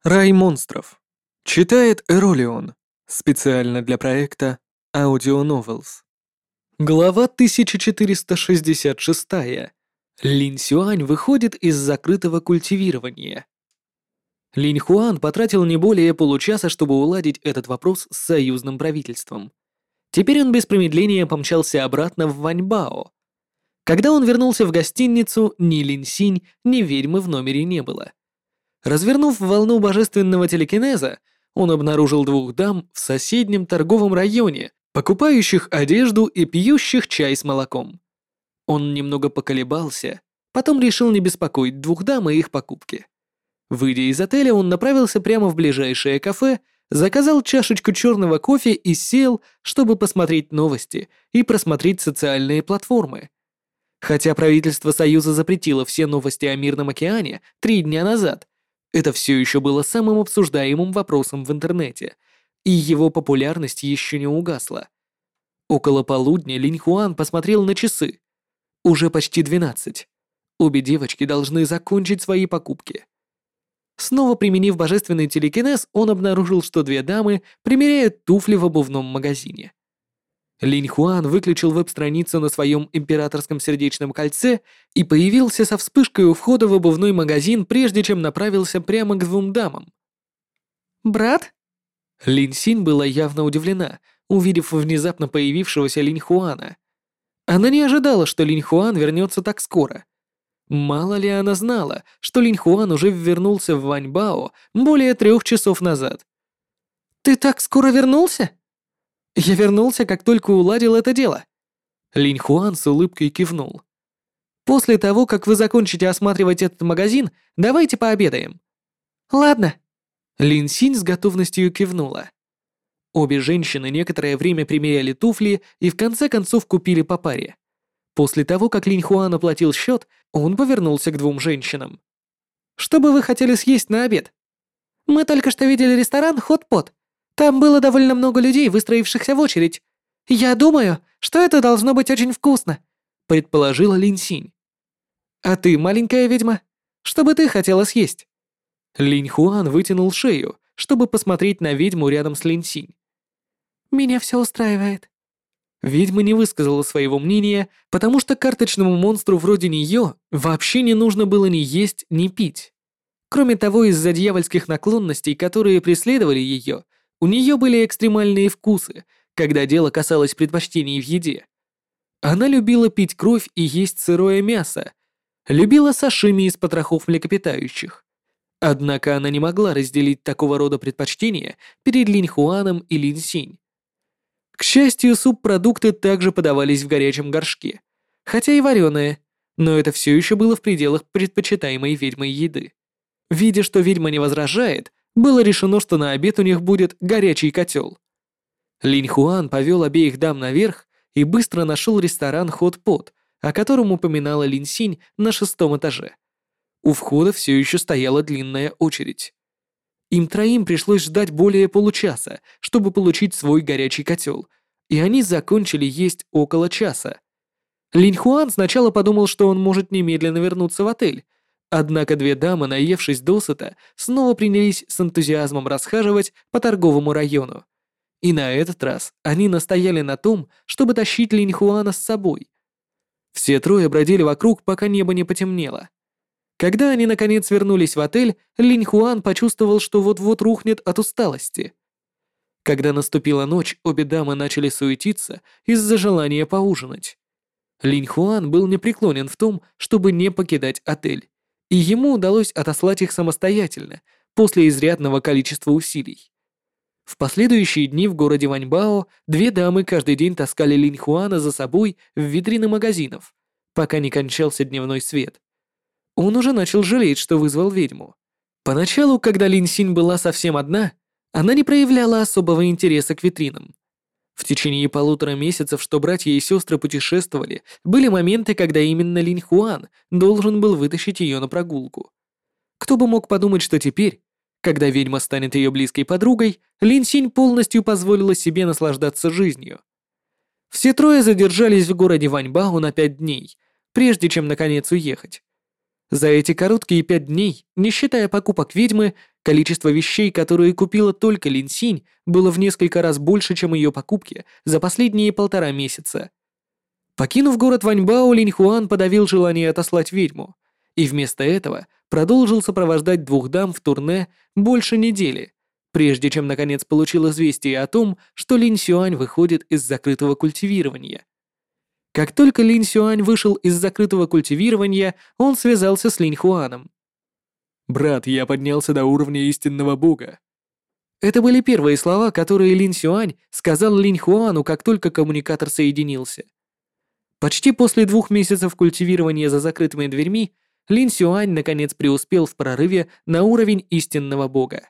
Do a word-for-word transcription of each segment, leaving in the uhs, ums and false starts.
Рай монстров. Читает Эролион. Специально для проекта Audio Novels. Глава тысяча четыреста шестьдесят шесть. Линь Сюань выходит из закрытого культивирования. Линь Хуан потратил не более получаса, чтобы уладить этот вопрос с союзным правительством. Теперь он без промедления помчался обратно в Ваньбао. Когда он вернулся в гостиницу, ни Линь Синь, ни ведьмы в номере не было. Развернув волну божественного телекинеза, он обнаружил двух дам в соседнем торговом районе, покупающих одежду и пьющих чай с молоком. Он немного поколебался, потом решил не беспокоить двух дам и их покупки. Выйдя из отеля, он направился прямо в ближайшее кафе, заказал чашечку черного кофе и сел, чтобы посмотреть новости и просмотреть социальные платформы. Хотя правительство Союза запретило все новости о Мирном океане три дня назад, это все еще было самым обсуждаемым вопросом в интернете, и его популярность еще не угасла. Около полудня Линь Хуан посмотрел на часы. Уже почти двенадцать. Обе девочки должны закончить свои покупки. Снова применив божественный телекинез, он обнаружил, что две дамы примеряют туфли в обувном магазине. Линь Хуан выключил веб-страницу на своем императорском сердечном кольце и появился со вспышкой у входа в обувной магазин, прежде чем направился прямо к двум дамам. «Брат?» Линь Синь была явно удивлена, увидев внезапно появившегося Линь Хуана. Она не ожидала, что Линь Хуан вернется так скоро. Мало ли она знала, что Линь Хуан уже вернулся в Ваньбао более трех часов назад. «Ты так скоро вернулся?» «Я вернулся, как только уладил это дело». Линь Хуан с улыбкой кивнул. «После того, как вы закончите осматривать этот магазин, давайте пообедаем». «Ладно». Лин Синь с готовностью кивнула. Обе женщины некоторое время примеряли туфли и в конце концов купили по паре. После того, как Линь Хуан оплатил счет, он повернулся к двум женщинам. «Что бы вы хотели съесть на обед?» «Мы только что видели ресторан «Хот-Pot». Там было довольно много людей, выстроившихся в очередь. Я думаю, что это должно быть очень вкусно», — предположила Линь Синь. «А ты, маленькая ведьма, что бы ты хотела съесть?» Линь Хуан вытянул шею, чтобы посмотреть на ведьму рядом с Линь Синь. «Меня все устраивает». Ведьма не высказала своего мнения, потому что карточному монстру вроде нее вообще не нужно было ни есть, ни пить. Кроме того, из-за дьявольских наклонностей, которые преследовали ее, у нее были экстремальные вкусы, когда дело касалось предпочтений в еде. Она любила пить кровь и есть сырое мясо, любила сашими из потрохов млекопитающих. Однако она не могла разделить такого рода предпочтения перед Линь Хуаном и Линь Синь. К счастью, субпродукты также подавались в горячем горшке, хотя и вареные, но это все еще было в пределах предпочитаемой ведьмой еды. Видя, что ведьма не возражает, было решено, что на обед у них будет горячий котел. Линь Хуан повел обеих дам наверх и быстро нашел ресторан «Хот-Pot», о котором упоминала Линь Синь на шестом этаже. У входа все еще стояла длинная очередь. Им троим пришлось ждать более получаса, чтобы получить свой горячий котел, и они закончили есть около часа. Линь Хуан сначала подумал, что он может немедленно вернуться в отель, однако две дамы, наевшись досыта, снова принялись с энтузиазмом расхаживать по торговому району. И на этот раз они настояли на том, чтобы тащить Линь Хуана с собой. Все трое бродили вокруг, пока небо не потемнело. Когда они наконец вернулись в отель, Линь Хуан почувствовал, что вот-вот рухнет от усталости. Когда наступила ночь, обе дамы начали суетиться из-за желания поужинать. Линь Хуан был непреклонен в том, чтобы не покидать отель, и ему удалось отослать их самостоятельно, после изрядного количества усилий. В последующие дни в городе Ваньбао две дамы каждый день таскали Линь Хуана за собой в витрины магазинов, пока не кончался дневной свет. Он уже начал жалеть, что вызвал ведьму. Поначалу, когда Линь Синь была совсем одна, она не проявляла особого интереса к витринам. В течение полутора месяцев, что братья и сестры путешествовали, были моменты, когда именно Линь Хуан должен был вытащить ее на прогулку. Кто бы мог подумать, что теперь, когда ведьма станет ее близкой подругой, Линь Синь полностью позволила себе наслаждаться жизнью. Все трое задержались в городе Ваньбао на пять дней, прежде чем наконец уехать. За эти короткие пять дней, не считая покупок ведьмы, количество вещей, которые купила только Лин Синь, было в несколько раз больше, чем ее покупки за последние полтора месяца. Покинув город Ваньбао, Линь Хуан подавил желание отослать ведьму, и вместо этого продолжил сопровождать двух дам в турне больше недели, прежде чем наконец получил известие о том, что Линь Сюань выходит из закрытого культивирования. Как только Линь Сюань вышел из закрытого культивирования, он связался с Линь Хуаном. «Брат, я поднялся до уровня истинного бога». Это были первые слова, которые Линь Сюань сказал Линь Хуану, как только коммуникатор соединился. Почти после двух месяцев культивирования за закрытыми дверьми, Линь Сюань наконец преуспел в прорыве на уровень истинного бога.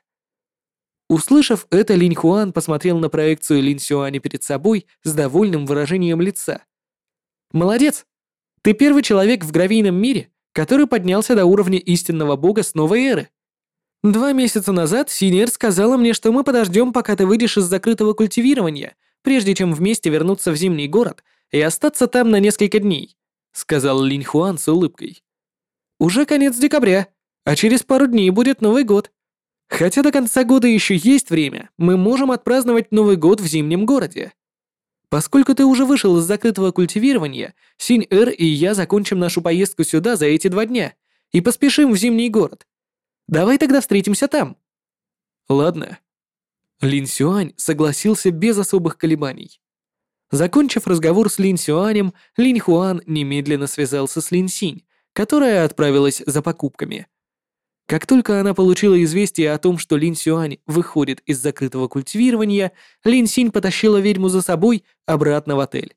Услышав это, Линь Хуан посмотрел на проекцию Линь Сюаня перед собой с довольным выражением лица. «Молодец! Ты первый человек в гравийном мире, который поднялся до уровня истинного бога с новой эры. Два месяца назад Синер сказала мне, что мы подождем, пока ты выйдешь из закрытого культивирования, прежде чем вместе вернуться в Зимний город и остаться там на несколько дней», сказал Линь Хуан с улыбкой. «Уже конец декабря, а через пару дней будет Новый год. Хотя до конца года еще есть время, мы можем отпраздновать Новый год в Зимнем городе. Поскольку ты уже вышел из закрытого культивирования, Синь-Эр и я закончим нашу поездку сюда за эти два дня и поспешим в Зимний город. Давай тогда встретимся там». «Ладно». Линь Сюань согласился без особых колебаний. Закончив разговор с Линь Сюанем, Линь Хуан немедленно связался с Линь Синь, которая отправилась за покупками. Как только она получила известие о том, что Линь Сюань выходит из закрытого культивирования, Линь Синь потащила ведьму за собой обратно в отель.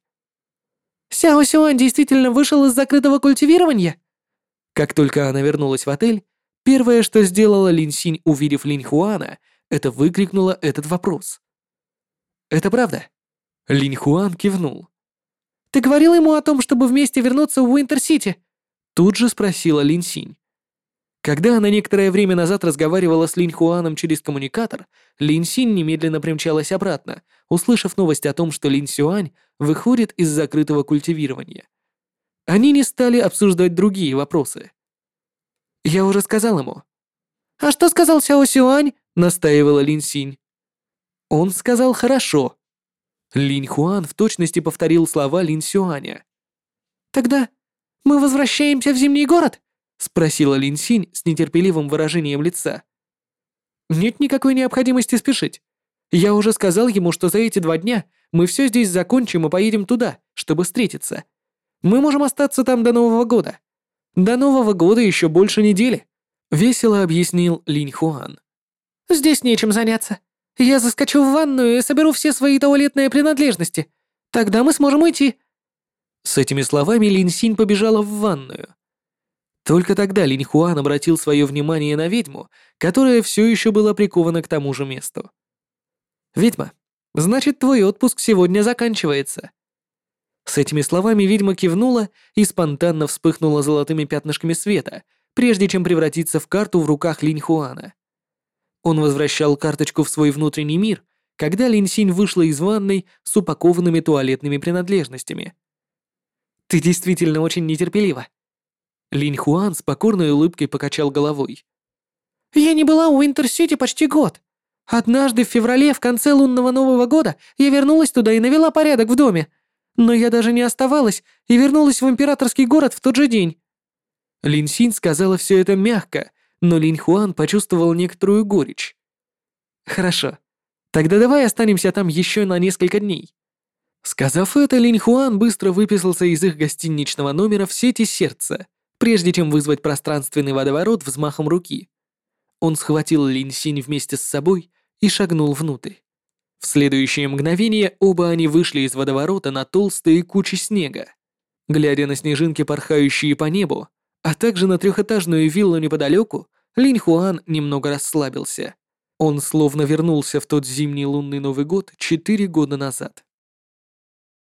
«Сяо Сюань действительно вышел из закрытого культивирования?» Как только она вернулась в отель, первое, что сделала Линь Синь, увидев Линь Хуана, это выкрикнула этот вопрос. «Это правда?» Линь Хуан кивнул. «Ты говорил ему о том, чтобы вместе вернуться в Уинтер-Сити?» Тут же спросила Линь Синь. Когда она некоторое время назад разговаривала с Линь Хуаном через коммуникатор, Линь Синь немедленно примчалась обратно, услышав новость о том, что Линь Сюань выходит из закрытого культивирования. Они не стали обсуждать другие вопросы. «Я уже сказал ему». «А что сказал Сяо Сюань?» — настаивала Линь Синь. «Он сказал хорошо». Линь Хуан в точности повторил слова Линь Сюаня. «Тогда мы возвращаемся в Зимний город?» — спросила Линь Синь с нетерпеливым выражением лица. «Нет никакой необходимости спешить. Я уже сказал ему, что за эти два дня мы все здесь закончим и поедем туда, чтобы встретиться. Мы можем остаться там до Нового года. До Нового года еще больше недели», — весело объяснил Линь Хуан. «Здесь нечем заняться. Я заскочу в ванную и соберу все свои туалетные принадлежности. Тогда мы сможем уйти». С этими словами Линь Синь побежала в ванную. Только тогда Линь Хуан обратил свое внимание на ведьму, которая все еще была прикована к тому же месту. «Ведьма, значит, твой отпуск сегодня заканчивается». С этими словами ведьма кивнула и спонтанно вспыхнула золотыми пятнышками света, прежде чем превратиться в карту в руках Линь Хуана. Он возвращал карточку в свой внутренний мир, когда Линь Синь вышла из ванной с упакованными туалетными принадлежностями. «Ты действительно очень нетерпелива». Линь Хуан с покорной улыбкой покачал головой. «Я не была у Уинтер-Сити почти год. Однажды в феврале, в конце лунного Нового года, я вернулась туда и навела порядок в доме. Но я даже не оставалась и вернулась в императорский город в тот же день». Линь Синь сказала все это мягко, но Линь Хуан почувствовал некоторую горечь. «Хорошо. Тогда давай останемся там еще на несколько дней». Сказав это, Линь Хуан быстро выписался из их гостиничного номера в сети сердца, прежде чем вызвать пространственный водоворот взмахом руки. Он схватил Линь Синь вместе с собой и шагнул внутрь. В следующее мгновение оба они вышли из водоворота на толстые кучи снега. Глядя на снежинки, порхающие по небу, а также на трехэтажную виллу неподалеку, Линь Хуан немного расслабился. Он словно вернулся в тот зимний лунный Новый год четыре года назад.